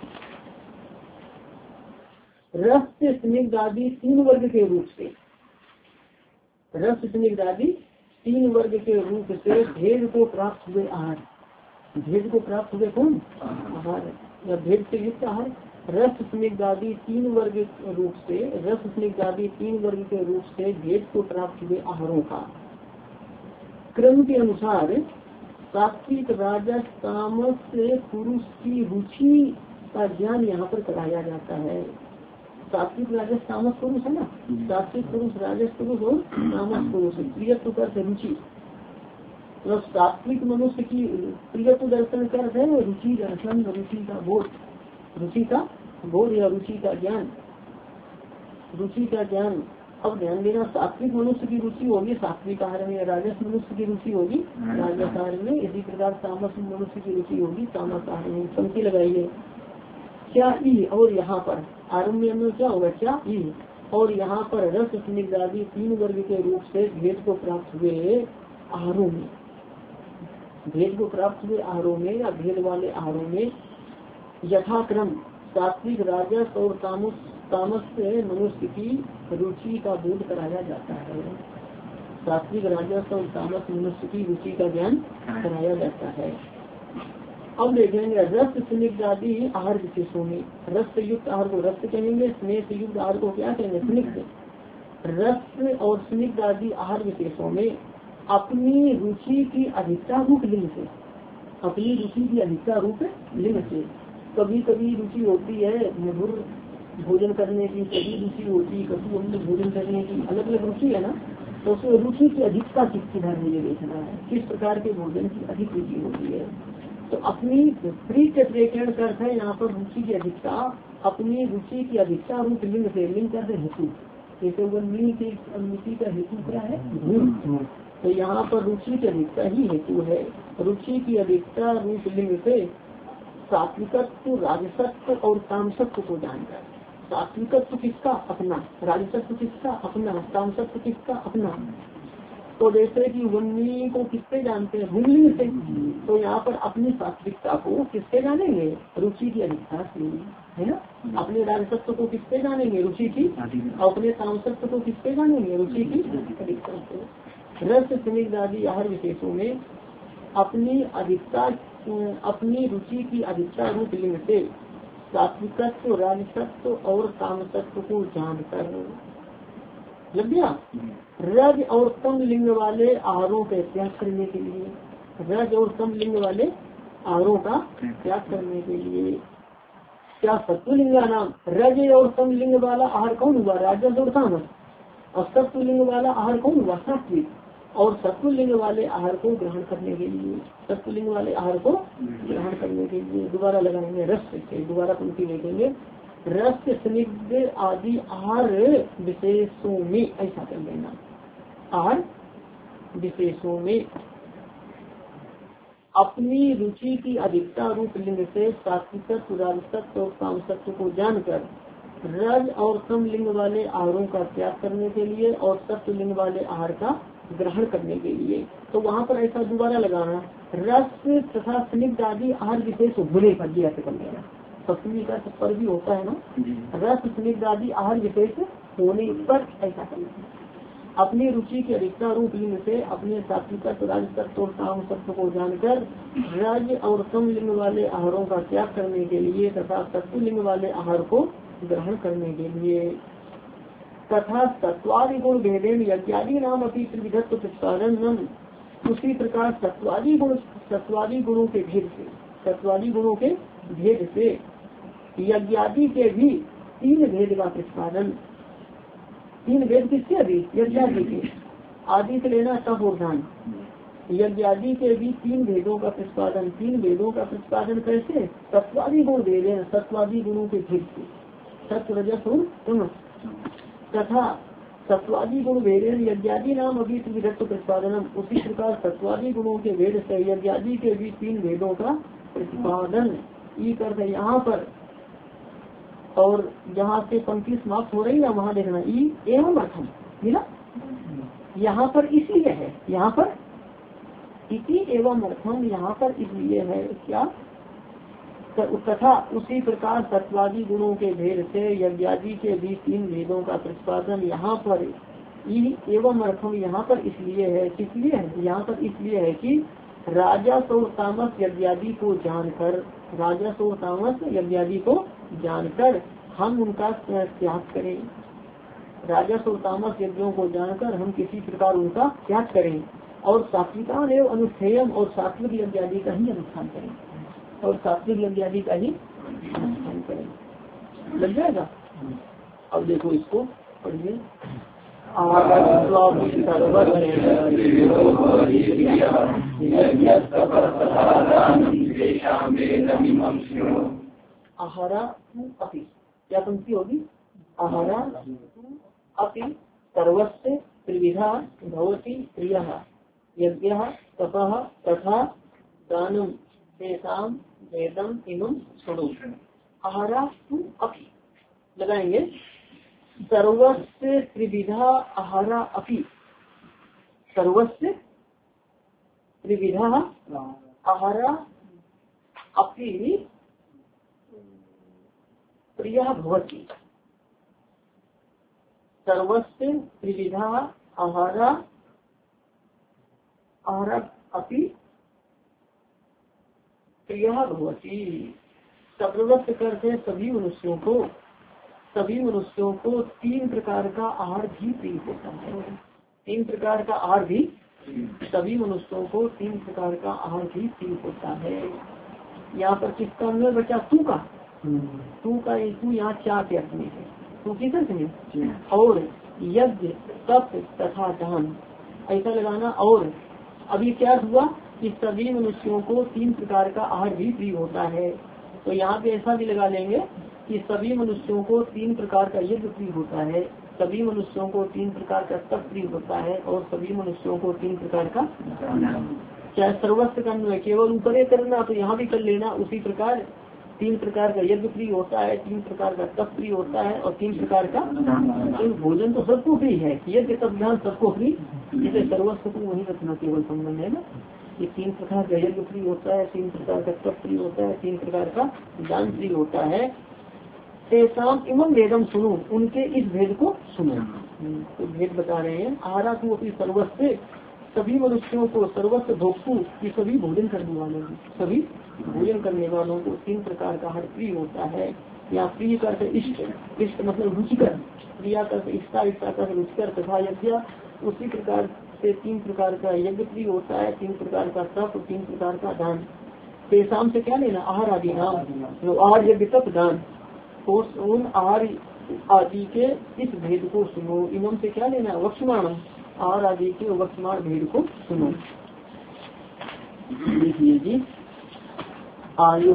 रस से स्निग्ध आदि तीन वर्ग के रूप से, रस स्निग्ध आदि तीन वर्ग के रूप से भेद को प्राप्त हुए आहार, भेद को प्राप्त हुए कौन आहार या भेद से युक्त आहार। रस स्निग्ध आदि तीन वर्ग रूप से, रस स्निग्ध आदि तीन वर्ग के रूप से भेद को प्राप्त हुए आहारों का क्रम के अनुसार सात्विक राजस तामस से पुरुष की रुचि का ज्ञान यहाँ पर कराया जाता है। सात्विक राजस तामस पुरुष है ना, सात्विक पुरुष राजस पुरुष और तामस पुरुष, प्रियत्व कर रुचि, मतलब सात्विक मनुष्य की प्रियत्व दर्शन कर है रुचि दर्शन, रुचि का बोध, रुचि का बोध या रुचि का ज्ञान, रुचि का ज्ञान। अब ध्यान देना, सात्विक मनुष्य की रुचि होगी सात्विक आहार में, राजस मनुष्य की रुचि होगी राजस आहार में, इसी प्रकार तामस मनुष्य की रुचि होगी तामस आहार में। पंक्ति लगाइए क्या ई, और यहाँ पर आरम्भ में क्या होगा क्या ई, और यहाँ पर रस स्निग्ध आदि तीन वर्ग के रूप से भेद को प्राप्त हुए आहारों में, भेद को प्राप्त हुए आहारों में या भेद वाले आहारों में यथाक्रम सात्विक राजस और तामस तामस से मनुष्य की रुचि का बोध कराया जाता है। सात्विक राजस और तामस मनुष्य की रुचि का ज्ञान कराया जाता है। अब देखेंगे रस स्निग्ध आदि आहार विशेषों में, रस से युक्त आहार को रस कहेंगे, स्नेह से युक्त आहार को क्या कहेंगे स्निग्ध। रस और स्निग्ध आदि आहार विशेषों में अपनी रुचि की अधिकता रूप लिंग से, अपनी रुचि की अधिकता रूप लिंग से, कभी कभी रुचि होती है मधुर भोजन करने की, कभी रुचि होती है कभी अम्ल भोजन करने की, अलग अलग रुचि है ना। तो उसमें रुचि की अधिकता किसकी धर्म मुझे देखना है, किस प्रकार के भोजन की अधिक रुचि होती है। तो अपनी प्रीत प्रेक्षण करते हैं यहाँ पर रुचि की अधिकता, अपनी रुचि की अधिकता रूप लिंग से, लिंग करते हेतु, जैसे वो लिंग की रुचि का हेतु क्या है धूम, तो यहाँ पर रुचि की अधिकता ही हेतु है। रुचि की अधिकता रूप लिंग से सात्विकत्व राजसत्व और तामसत्व को जानकर, सात्विकत्व किसका अपना, राजसत्व किसका अपना, तामसत्व किसका अपना। तो जैसे कि वन्नी को किससे जानते हैं भूमि से, तो यहाँ पर अपनी सात्विकता को किससे जानेंगे रुचि की अधिकता से, है ना। अपने राजसत्व को किससे जानेंगे रुचि की, और अपने तामसत्व को किससे जानेंगे रुचि की अधिकता से। रस स्निग्ध आदि आहार विशेषों में अपनी अधिकता, अपनी रुचि की अधिकता रूप लिंग से सात्विकत्व राजसत्व और तामसत्व को जानकर लग गया। रज और कम लिंग वाले आहारों का त्याग करने के लिए, रज और कम लिंग वाले आहारों का त्याग करने के लिए क्या सत्वलिंग नाम, रज और कम लिंग वाला आहार कौन हुआ राजस और तामस, और सत्वलिंग वाला आहार कौन हुआ सात्विक, और सत्वलिंग वाले आहार को ग्रहण करने के लिए, सत्वलिंग वाले आहार को ग्रहण करने के लिए दोबारा लगाएंगे रस से, दोबारा पंक्ति देखेंगे रस स्निग्ध आदि आहार विशेषों में, ऐसा कर लेना आहार विशेषों में अपनी रुचि की अधिकता रूप लिंग से सात्विकत्व राजसत्व और तामसत्व को जानकर रज और कम लिंग वाले आहारों का त्याग करने के लिए और सत्व लिंग वाले आहार का ग्रहण करने के लिए। तो वहाँ पर ऐसा दोबारा लगाना रस तथा स्निग्ध आदि आहार विशेष होने पर दिया कर लेना, सप्तमी का पर भी होता है ना, रस स्निग्ध आदि आहार विशेष होने पर ऐसा करना। अपनी रुचि के अधिकता रूप लिंग से अपने सात्विकत्व राजसत्व और तामसत्व को जानकर रज और कम लिंग वाले आहारों का त्याग करने के लिए तथा सत्व लिंग वाले आहार को ग्रहण करने के लिए तथा सत्वादि गुण भेदेन यज्ञादि नाम अपनी त्रिविधत्व प्रतिपादन, उसी प्रकार सत्वादि गुण सत्वादि गुणों के भेद से, सत्वादि गुणों के भेद से यज्ञादि के भी तीन भेद का प्रतिपादन। तीन भेद किसके अभी यज्ञादि के, आदि से लेना तप और दान, यज्ञादि के भी तीन भेदों का प्रतिपादन। तीन भेदों का प्रतिपादन कैसे, सत्वादि गुण भेद, सत्वादि गुणों के भेद से, सत्व रजस और तमस, तथा सत्वादी गुण वेद यज्ञादि नाम अभी विधत्व प्रतिपादनम, उसी प्रकार सत्वादी गुणों के वेद से यज्ञादि के भी तीन वेदों का प्रतिपादन ई करते यहाँ पर। और जहाँ से पंक्ति समाप्त हो रही ना वहाँ देखना ई एवं अर्थम मिला, यहाँ पर इसलिए है, यहाँ पर इति एवं अर्थम यहाँ पर इसलिए है क्या, तथा उसी प्रकार सत्वादी गुणों के भेद से यज्ञादि के भी तीन वेदों का प्रतिपादन यहाँ पर एवं अर्थम यहाँ पर इसलिए है, किसलिए है यहाँ पर इसलिए है कि राजा और तामस यज्ञादि को जानकर, राजा और तामस यज्ञादि को जानकर हम उनका त्याग करें, राजा और तामस यज्ञों को जानकर हम किसी प्रकार उनका त्याग करें और सात्विकान एवं अनुष्ठेयम और सात्विक यज्ञादि का ही अनुष्ठान करें, और सात्विक यज्ञादि का ही अनुष्ठान करें। लग जाएगा। अब देखो इसको पढ़िए। आहारा अपि, क्या पंक्ति होगी, आहारा अपि सर्वस्य त्रिविधा भवति प्रियः यज्ञः तपः तथा दानम तेषां वेदम इमं शृणु। आहारा तु अपि लगाएंगे, सर्वस्य त्रिविधा आहारा अपि, सर्वस्य त्रिविधा आहारा अपि प्रियः भवति, सर्वस्य त्रिविधा आहारा आहारा अपि प्रियः भवति। सर्वस्य करते सभी मनुष्यों को, सभी मनुष्यों को तीन प्रकार का आहार भी प्रिय होता है, तीन प्रकार का आहार भी, सभी मनुष्यों को तीन प्रकार का आहार भी प्रिय होता है। यहाँ पर किसका अन्वय बचा, तू का, तू का तू यहाँ चार के अर्थ में है, तू किस अर्थ में, और यज्ञ तप तथा दान ऐसा लगाना। और अभी क्या हुआ कि सभी मनुष्यों को तीन प्रकार का आहार भी प्रिय होता है, तो यहाँ पे ऐसा भी लगा लेंगे कि सभी मनुष्यों को तीन प्रकार का यज्ञ प्रिय होता है, सभी मनुष्यों को तीन प्रकार का तप प्रिय होता है, और सभी मनुष्यों को तीन प्रकार का, चाहे सर्वस्व का अन्वय केवल ऊपर करना तो यहाँ भी कर लेना, उसी प्रकार तीन प्रकार का यज्ञ प्रिय होता है, तीन प्रकार का तप प्रिय होता है, और तीन प्रकार का भोजन तो सबको प्रिय है, यज्ञ तप ज्ञान सबको प्रिय, जिसे सर्वस्व को वही रखना केवल संबंध है ना। ये तीन प्रकार का यज्ञ प्रिय होता है, तीन प्रकार का तप प्रिय होता है, तीन प्रकार का दान प्रिय होता है। तेषाम इमं वेदम सुनो, उनके इस भेद को सुनो, तो भेद बता रहे हैं। आहारा तू अपनी सर्वस्व, सभी मनुष्यों को, सर्वस्व भोक्तु की सभी भोजन करने वालों को, सभी भोजन करने वालों को तीन प्रकार का आहार प्रिय होता है। या प्रिय करते इष्ट, इष्ट मतलब रुचिकर, प्रिया करते इष्टा, इष्टा करते रुचिकर, तथा यज्ञ उसी प्रकार से तीन प्रकार का यज्ञ प्रिय होता है, तीन प्रकार का तप, तीन प्रकार का दान। तेषाम से क्या लेना, आहार आदि नाम, जो आहार यज्ञ तप दान, तो उन आहार आदि के इस भेद को सुनो। इमम से क्या लेना, वक्षमाण, आहार आदि के वक्षमाण भेद को सुनो। देखिए जी, आयु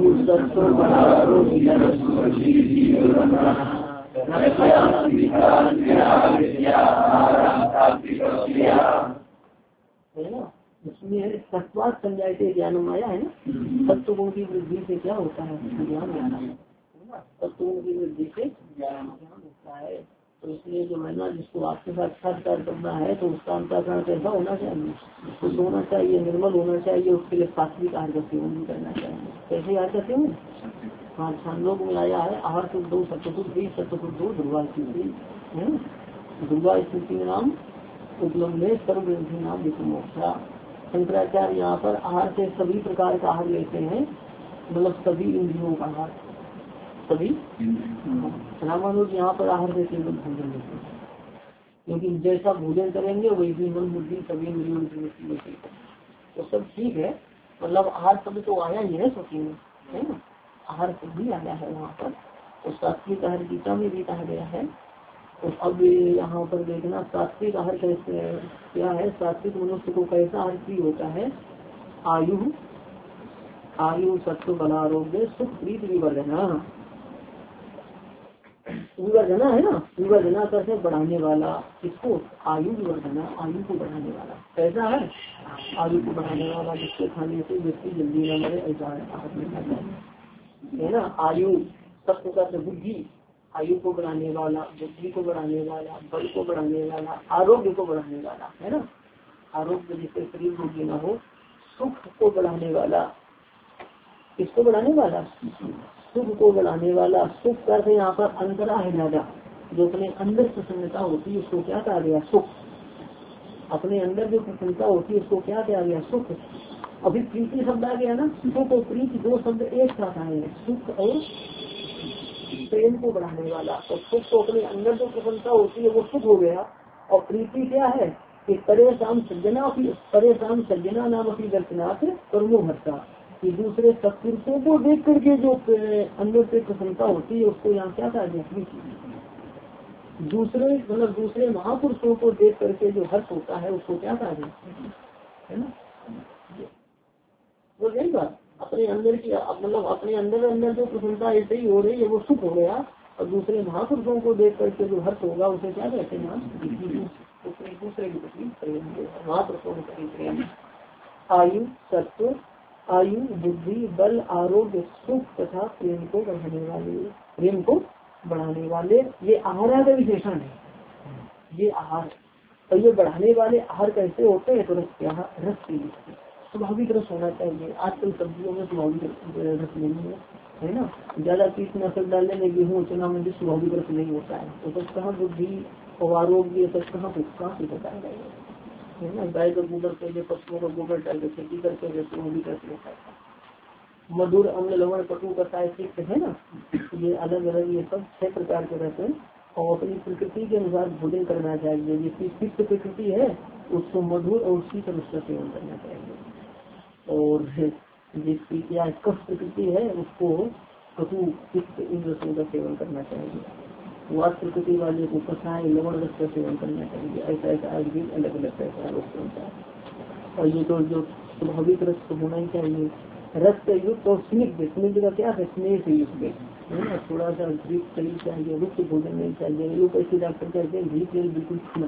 इसमें सत्वाद संज्ञा से ज्ञान आया है ना, सत्व गुण की वृद्धि से क्या होता है, ज्ञान होता है, सत्व गुण की वृद्धि से ज्ञान होता है। तो इसलिए जो है ना, जिसको आपके साथ साक्षात्कार करना है तो उसका अंतःकरण कैसा होना चाहिए, खुश होना चाहिए, निर्मल होना चाहिए, उसके लिए सात्विक आहार का सेवन भी करना चाहिए। कैसे आहार का सेवन, हाँ छांदोग में आया है, आहार शुद्ध दो सत्युद भी सत्युद दो दुर्गा स्थिति है, दुर्गा स्थिति नाम उपलब्ध है, सर्वग्रंथि नाम विष्णुमोक्षा। शंकराचार्य यहाँ पर आहार से सभी प्रकार का आहार लेते हैं, मतलब सभी इंद्रियों का आहार, सभी रामानुज यहाँ पर आहार से केवल भोजन लेते हैं, क्योंकि जैसा भोजन करेंगे वही मन बुद्धि सभी इंद्रियों की, तो सब ठीक है। मतलब आहार शब्द तो आया ही है श्रुति में, है ना, आहार शब्द भी आया है वहाँ पर, तो सात्विक आहार गीता में भी कहा गया है। तो अब यहाँ पर देखना सात्विक आहार कैसे क्या है, सात्विक मनुष्य को कैसा आहार प्रिय होता है, आयु आयु सत्व बल आरोग्य सुख प्रीति विवर्धना, विवर्धना है ना, विवर्धना करते बढ़ाने वाला, इसको आयु विवर्धना, आयु को बढ़ाने वाला कैसा है, आयु को बढ़ाने वाला जिसके खाने से व्यक्ति जल्दी न मरे, ऐसा है ना। आयु सत्य का बुद्धि, आयु को बढ़ाने वाला, बुद्धि को बढ़ाने वाला, बल को बढ़ाने वाला, आरोग्य को बढ़ाने वाला है ना, आरोग्य जिससे शरीर रोगी न हो, सुख को बढ़ाने वाला, किसको बढ़ाने वाला, सुख को बढ़ाने वाला। सुख करते यहाँ पर अंतरा है ज्यादा, जो अपने अंदर प्रसन्नता होती है उसको क्या कहा गया, सुख। अपने अंदर जो प्रसन्नता होती है उसको क्या कहा गया, सुख। अभी प्रीति शब्द आ गया ना, सुख और प्रीति दो शब्द एक साथ आए, सुख और प्रेम को बढ़ाने वाला। और सुख तो अपने अंदर जो प्रसन्नता होती है वो सुख हो गया, और प्रीति क्या है कि परेशान सज्जना, परेशान सज्जना नाम अपनी दर्शनाथ कर्मो भरता, कि दूसरे सत्पुरुषों को देख करके जो अंदर से प्रसन्नता होती है उसको यहाँ क्या कहा गया, दूसरे मतलब दूसरे महापुरुषों को देख करके जो हर्ष होता है उसको क्या कहा गया, है ना। वो यही बात अपने अंदर की, मतलब अपने अंदर अंदर जो प्रसन्नता ऐसे ही हो रही है वो सुख हो गया, और दूसरे महापुरुषों को देख करके जो हर्ष होगा उसे क्या कहते हैं, दूसरे की महापुरुषों के प्रति प्रेम। आयु सत्व, आयु बुद्धि बल आरोग्य सुख तथा प्रेम को बढ़ाने वाले, प्रेम को बढ़ाने वाले, ये आहार का विशेषण है, ये आहार। और ये बढ़ाने वाले आहार कैसे होते हैं, तो रस क्या, रस स्वाभाविक रस होना चाहिए। आजकल सब्जियों में स्वाभाविक रस नहीं है, है ना। ज्यादा कीटनाशक डालने में गेहूँ चना में भी स्वाभाविक रस नहीं होता है, तो सब कहाँ बुद्धि और आरोग्य सब कहाँ कहाँ से बताया जाएगा, है ना। गाय का गोबर पहले पशुओं का गोबर डाल के खेती करते हैं, वो भी करते होता है। मधुर अम्ल लवण कटु कसाय सिक्त है ना, ये अलग अलग ये सब छह प्रकार के रहते हैं, और अपनी प्रकृति के अनुसार भोजन करना चाहिए। जिसकी सिक्त प्रकृति है उसको मधुर और शीत रस का सेवन करना चाहिए, और जिसकी क्या कफ प्रकृति है उसको कटु सिक्त इन रसों का सेवन करना चाहिए। वात प्रकृति वाले को कसाय लवण रस का सेवन करना चाहिए। ऐसा ऐसा आज भी अलग अलग पैसा होता है। और ये तो जो स्वाभाविक रस तो होना ही चाहिए, रस से युक्त और स्निग्ध, स्निग्ध का क्या है, स्नेह से युक्त है ना। थोड़ा सा घी तेल चाहिए, रुच भोजन नहीं चाहिए। लोग ऐसे डॉक्टर कहते हैं घी तेल बिल्कुल छूना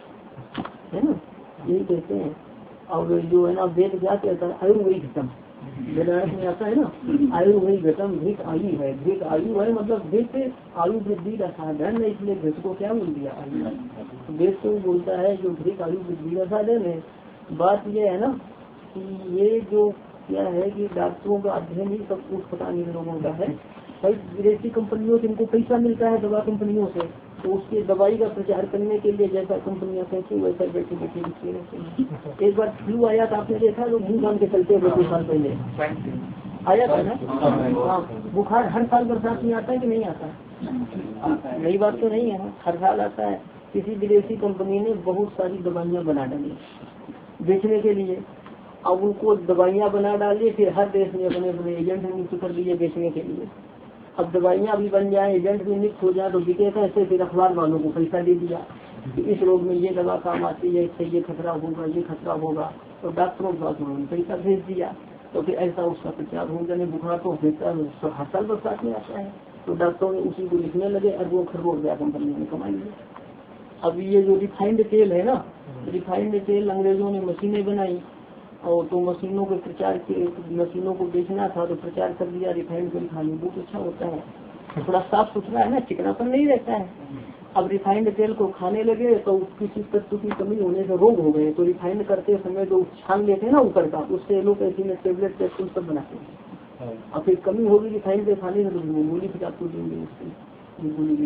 है ना, यही कहते हैं। और जो है ना वेद क्या कहता है, आयुर्वेद घटम, वेदांत में आता है ना, आयुर्वेद घटम घृत आयु है, घृत आयु है मतलब घृत आयु वृद्धि का साधन है, इसलिए घृत को क्या बोल दिया, आयु। वेद तो बोलता है जो घृत आयु वृद्धि का साधन है। बात ये है ना कि ये जो क्या है कि डॉक्टरों का अध्ययन ही सब कुछ पता नहीं लोगों का है। भाई विदेशी कंपनियों से इनको पैसा मिलता है दवा कंपनियों से, तो उसके दवाई का प्रचार करने के लिए जैसा कंपनियां कहती वैसा बैठे बैठे लिखते रहते हैं। एक बार फ्लू आया था, आपने देखा, लोग मुँह बांध के चलते हुए दो साल पहले आया था ना। हाँ, बुखार हर साल बरसात में आता है कि नहीं आता, नई बात तो नहीं है, हर साल आता है। किसी विदेशी कंपनी ने बहुत सारी दवाइयाँ बना डाली बेचने के लिए, अब उनको दवाइयाँ बना डाली, फिर हर देश में अपने अपने एजेंट नियुक्त कर दिए बेचने के लिए। अब दवाइयाँ भी बन जाए, एजेंट भी नियुक्त हो जाए, तो बिके कैसे, फिर अखबार वालों को पैसा दे दिया कि इस रोग में ये दवा काम आती है, इससे ये खतरा होगा, ये खतरा होगा, तो डॉक्टरों के पास उन्होंने पैसा भेज दिया। तो फिर ऐसा उसका प्रचार हो जाने, बुखार तो हर साल बरसात में आता है, तो डॉक्टरों ने उसी को लिखने लगे, अरबों खरबों रुपया कंपनी ने कमाई है। अब ये जो रिफाइंड तेल है ना, रिफाइंड तेल अंग्रेजों ने मशीनें बनाई, और तो मशीनों के प्रचार के, मशीनों को बेचना था तो प्रचार कर दिया रिफाइंड तेल खाने, बहुत अच्छा होता है, थोड़ा साफ सुथरा है ना, चिकनापन नहीं रहता है। अब रिफाइंड तेल को खाने लगे तो किसी तत्व की कमी होने से रोग हो गए, तो रिफाइंड करते समय जो छान लेते हैं ना ऊपर का, उससे लोग ऐसी में टेबलेट कैप्सूल सब बनाते हैं। अब फिर कमी होगी रिफाइंड तेल खाने से, तो गोली फिर आपको देंगे उसकी गोली।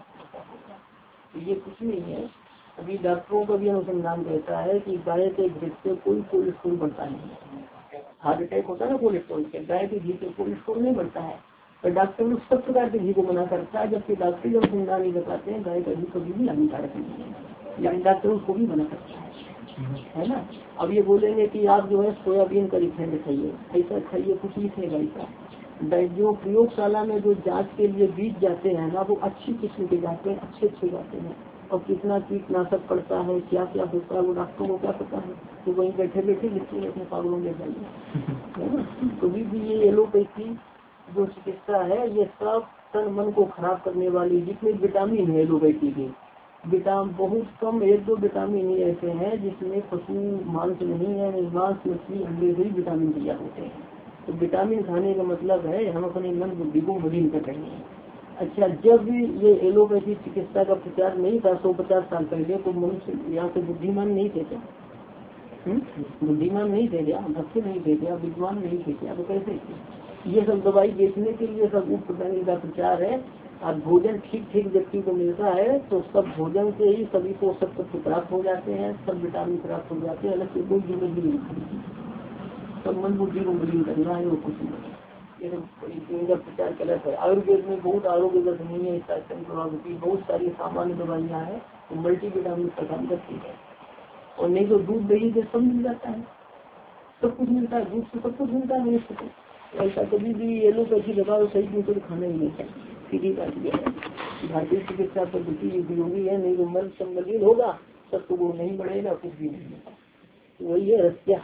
ये कुछ नहीं है। अभी डॉक्टरों का भी अनुसंधान कहता है कि गाय के घी से कोई कोलेस्ट्रॉल बढ़ता नहीं, हार्ट अटैक होता है ना कोलेस्ट्रॉल से, गाय के घी से कोलेस्ट्रॉल नहीं बढ़ता है। पर डॉक्टर लोग सब प्रकार के घी को मना करता है, जबकि डॉक्टर जब अनुसंधान नहीं बताते हैं गाय का घी कभी भी हानिकारक नहीं है, लेकिन डॉक्टर उसको भी मना करता है, है ना। अब ये बोलेंगे कि आप जो है सोयाबीन का रिफाइंड खाइए, ऐसा खाइए, कुछ भी खाएगा ऐसा। जो प्रयोगशाला में जो जांच के लिए बीज जाते हैं ना, वो अच्छी किस्म के जाते हैं, अच्छे अच्छे जाते हैं, और कितना कीटनाशक पड़ता है, क्या क्या होता है, वो डॉक्टरों को क्या पता है, तो वहीं बैठे बैठे लिखते हैं अपने पागलों में जाइए, है ना। तो भी, भी ये एलोपैथी जो चिकित्सा है ये सब तन मन को खराब करने वाली, जितने विटामिन है एलोपैथी के, विटामिन बहुत कम, एक दो विटामिन ही ऐसे हैं जिसमें पशु मांस नहीं है, मांस मछली अंडे से ही विटामिन तैयार होते हैं। तो विटामिन खाने का मतलब है हम अपने मन बुद्धि को मलिन कर रहे हैं। अच्छा, जब ये एलोपैथी चिकित्सा का प्रचार नहीं था सौ पचास साल पहले, तो मनुष्य यहाँ से बुद्धिमान नहीं थे क्या? बुद्धिमान नहीं थे क्या? भक्ति नहीं थे क्या? विद्वान नहीं थे क्या? तो कैसे? ये सब दवाई बेचने के लिए सब उप प्रकार का प्रचार है। अब भोजन ठीक ठीक व्यक्ति को मिलता है तो सब भोजन से ही सभी पोषक तत्व प्राप्त हो जाते हैं, सब विटामिन प्राप्त हो जाते हैं, अलग से कोई जिंदगी नहीं। सब मन बुद्धि को मलिन करना है वो कुछ नहीं। ये सब प्रचार गलत है। आयुर्वेद में बहुत आरोग्य नहीं है, बहुत सारी सामान्य दवाइयाँ हैं, तो मल्टी विटामिन का काम करती है। और नहीं तो दूध दही से सब मिल जाता है, सब कुछ मिलता है, दूध से सब कुछ मिलता है मनुष्य को। ऐसा कभी भी एलोपैथी दवा सही दूसरे को खाना ही नहीं चाहिए। सीधी बात यह है, भारतीय चिकित्सा पद्धति उपयोगी है, नहीं तो मन सम्मिलित होगा, सबको गुण नहीं बढ़ेगा, कुछ भी नहीं होगा। वही है रस्या,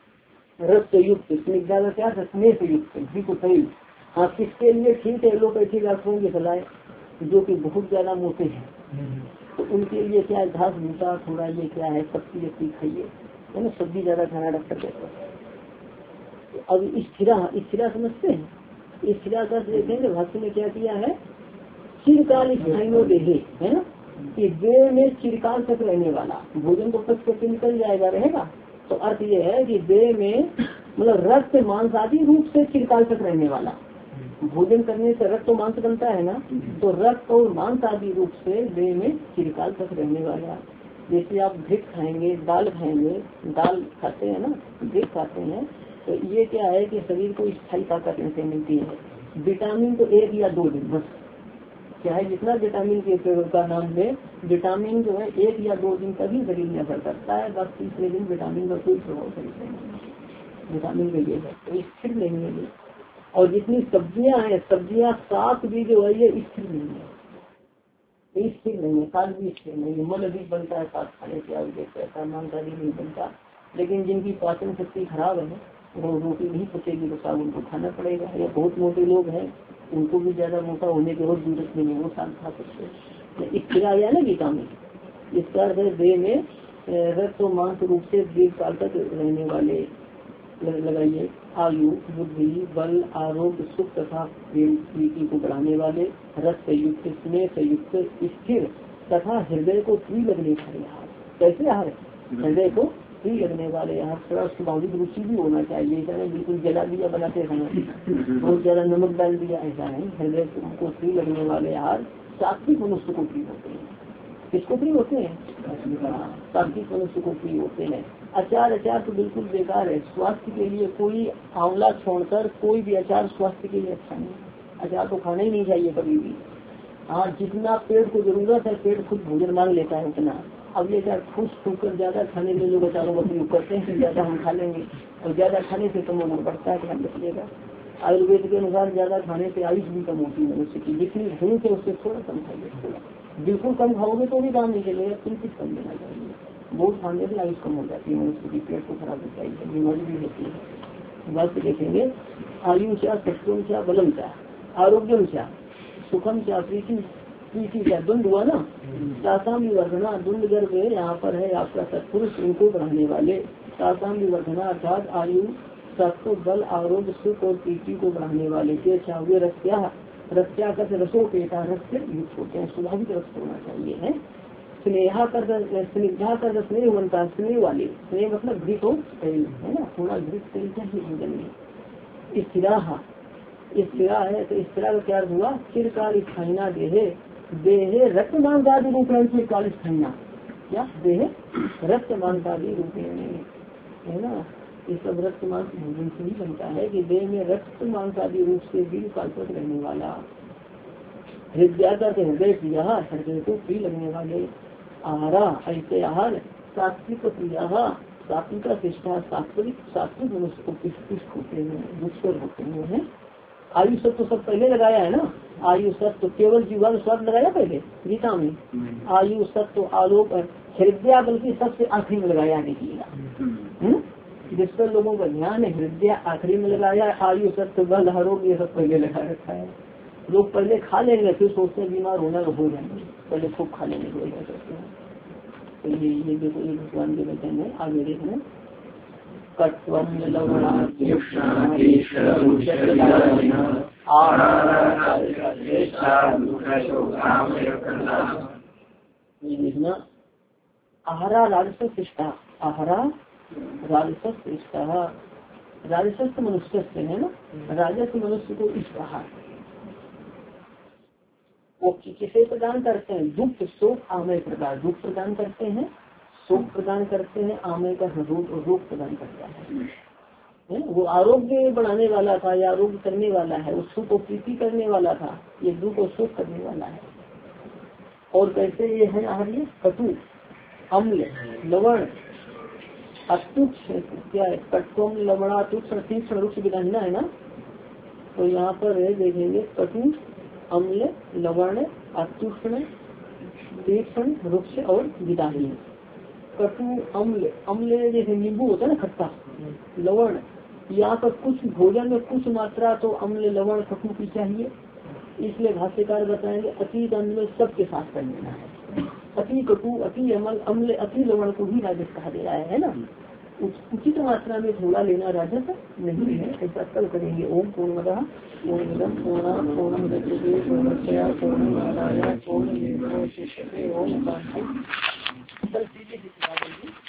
रस से युक्त, स्निग्धा का क्या रसने से युक्त भी को सही। हाँ, किसके लिए ठीक है एलोपैथी डॉक्टरों की सलाह, जो कि बहुत ज्यादा मोटे हैं तो उनके लिए क्या है, घास भूसा थोड़ा ये क्या है, सब्जी जब्जी खाइए, है ना, सब्जी ज्यादा खाना डॉक्टर कहता है। तो अब स्थिरा, स्थिरा समझते हैं, स्थिरा का देखेंगे भाष्य में क्या किया है, चिरकाल स्थायिनो देहे, है ना, कि देह में चिरकाल तक रहने वाला, भोजन को पच करके निकल जाएगा रहेगा। तो अर्थ ये है कि देह में मतलब रक्त मांस आदि रूप से चिरकाल तक रहने वाला, भोजन करने से रक्त तो मांस बनता है ना, तो रक्त और मांस आदि रूप से देह में चिरकाल तक रहने वाला। जैसे आप घृत खाएंगे, दाल खाएंगे, दाल खाते हैं ना, घृत खाते हैं, तो ये क्या है कि शरीर को स्थायी ताकत से मिलती है। विटामिन तो एक या दो दिन बस, क्या है जितना विटामिन के प्रयोग का नाम है, विटामिन जो है एक या दो दिन तक ही शरीर में असर करता है, बस तीसरे दिन विटामिन का कोई प्रभाव शरीर में नहीं। विटामिन का ये है, तो स्थिर नहीं है। और जितनी सब्जियां हैं, सब्जियां सात भी जो है ये स्थिर नहीं है, स्थिर नहीं है, सात भी स्थिर नहीं है। मल अधिक बनता है सात खाने से, आगे ऐसा मांसाहारी नहीं बनता। लेकिन जिनकी पाचन शक्ति खराब है, वो रोटी नहीं पचेगी तो साग उनको खाना पड़ेगा। या बहुत मोटे लोग हैं, उनको भी ज्यादा मोटा होने की और जरूरत नहीं है, वो साग खा सकते हैं। स्थिर आ गया ना विटामिन, इसका अर्थ है देह में रक्त और मांस रूप से दीर्घ काल तक रहने वाले, लगाइए आयु, बुद्धि, बल, आरोग्य, सुख तथा प्रीति को बढ़ाने वाले, रस से युक्त, स्नेह से युक्त, स्थिर तथा हृदय को प्रिय लगने वाले आहार। कैसे आहार? हृदय को प्रिय लगने वाले आहार। थोड़ा स्वाभाविक रुचि भी होना चाहिए, ऐसा नहीं बिल्कुल जला दिया बनाते समय बहुत ज्यादा नमक डाल दिया, ऐसा नहीं। हृदय को प्रिय लगने वाले आहार सात्विक मनुष्य को प्रिय होते हैं। किसको प्रिय होते हैं? सात्विक मनुष्य को प्रिय होते हैं। अचार अचार तो बिल्कुल बेकार है, स्वास्थ्य के लिए कोई आंवला छोड़कर कोई भी अचार स्वास्थ्य के लिए अच्छा नहीं। अचार तो खाना ही नहीं चाहिए कभी भी। हाँ, जितना पेट को जरूरत है पेट खुद भोजन मांग लेता है उतना। अब ये अचार खुश होकर ज्यादा खाने में लोग अचारों का प्रयोग करते हैं, ज्यादा हम खा लेंगे, और ज्यादा खाने से कम उम्र बढ़ता है, ध्यान रखिएगा। आयुर्वेद के अनुसार ज्यादा खाने से आयुष भी कम होती है मनुष्य की, जितनी भूख है उससे थोड़ा कम खाइए, थोड़ा। बिल्कुल कम खाओगे तो भी काम नहीं चलेगा, किंचित कम देना चाहिए। बहुत खाने से आयुष कम हो जाती है मनुष्य की, पेट को खराब हो जाएगी, बीमारी भी होती है। बात से देखेंगे, आयु क्या, सत्वम क्या, बलम क्या, आरोग्यम क्या, सुखम क्या, प्रीति प्रीति क्या, द्वंद हुआ ना, सासाम विवर्धना, द्वंद गर्भ है यहाँ पर है आपका सत्पुरुष, इनको बढ़ाने वाले। सासाम विवर्धना अर्थात आयु, सत्व, बल, आरोग्य, सुख और प्रीति को बढ़ाने वाले के क्या हुए? रस्या, रस्या का रसो पेटा, रस से युक्त होते हैं, स्वाभाविक रस होना चाहिए है। स्नेहा कर स्निग्धा कर स्नेह बनता है, स्नेह वाले, स्नेह मतलब घृत हो तेल, है ना, थोड़ा घृत तेल चाहिए भोजन में। स्थिरा, स्थिरा है तो स्थिरा का क्या हुआ? चिरकाल स्थायिना देहे, देहे रक्त मांसादि रूपेण चिरकाल स्थायिना, क्या देह रक्त मांसादि रूपेण, है ना, ये सब रक्त मांस भोजन से ही बनता है कि देह में रक्त मांसादि रूप से दीर्घ काल तक रहने वाला। हृदय का हृदय प्रिया, हृदय को प्रिय लगने वाले। आहारा, ऐसे आहार सात्विक प्रिया, सात्विक शिष्टा, सात्विक सात्विक मनुष्य को पुष्ट होते हैं, दुष्कर होते हैं। आयु सत्व तो सब पहले लगाया है ना, आयु सत्व तो केवल जीवन स्वाद लगाया पहले गीता में, आयु सत्व तो आलोक, हृदय बल्कि सबसे आखिरी में लगाया, देखिएगा जिस पर लोगों का ध्यान है, हृदय आखिरी में लगाया, आयु सत्य बल आरोग्य सब पहले लगा रखा है। लोग पहले खा लेंगे फिर सोचते हैं बीमार होना हो जाएंगे, पहले खूब खा लेंगे तो ऐसा करते हैं। तो ये ये देखो ये भगवान के वचन है, आगे देखना कट्वम देखना आहारा राजसव शिष्टा, आहारा राजसव शिष्टा, राजस्व मनुष्य से है ना, राजस्व मनुष्य को इस कहा वो किसे प्रदान करते हैं, दुख शोक आमय प्रदान, दुख प्रदान करते हैं, शोक प्रदान करते हैं, आमय का रोग रोग प्रदान करता है, है? वो आरोग्य बढ़ाने वाला था या आरोग्य करने वाला है, वो सुख को प्रीति करने वाला था, ये दुख और सुख करने वाला है। और कैसे ये है आहार्य, कटु अम्ल लवण अतुक्ष, क्या है कटुम लवणा तुक्ष तीक्ष्ण रुक्ष विधाना है ना। तो यहाँ पर देखेंगे कटु अम्ल लवण अतुक्ष्ण तीक्ष्ण रुक्ष और विदाही। कटु अम्ल, अम्ल जैसे नींबू होता है ना खट्टा, लवण यहाँ पर कुछ भोजन में कुछ मात्रा तो अम्ल लवण कटु की चाहिए, इसलिए भाष्यकार बताएंगे अति दंड में सबके साथ कर लेना है। अति कटु अति अमल अम्ल अति लवण को ही राजस कहा गया है, है ना। उचित मात्रा में थोड़ा लेना राजस नहीं है, ऐसा कल करेंगे। ओम पूर्णमदः पूर्णमिदं पूर्णात् पूर्णमुदच्यते पूर्णस्य पूर्णमादाय पूर्णमेवावशिष्यते। ओम शांति।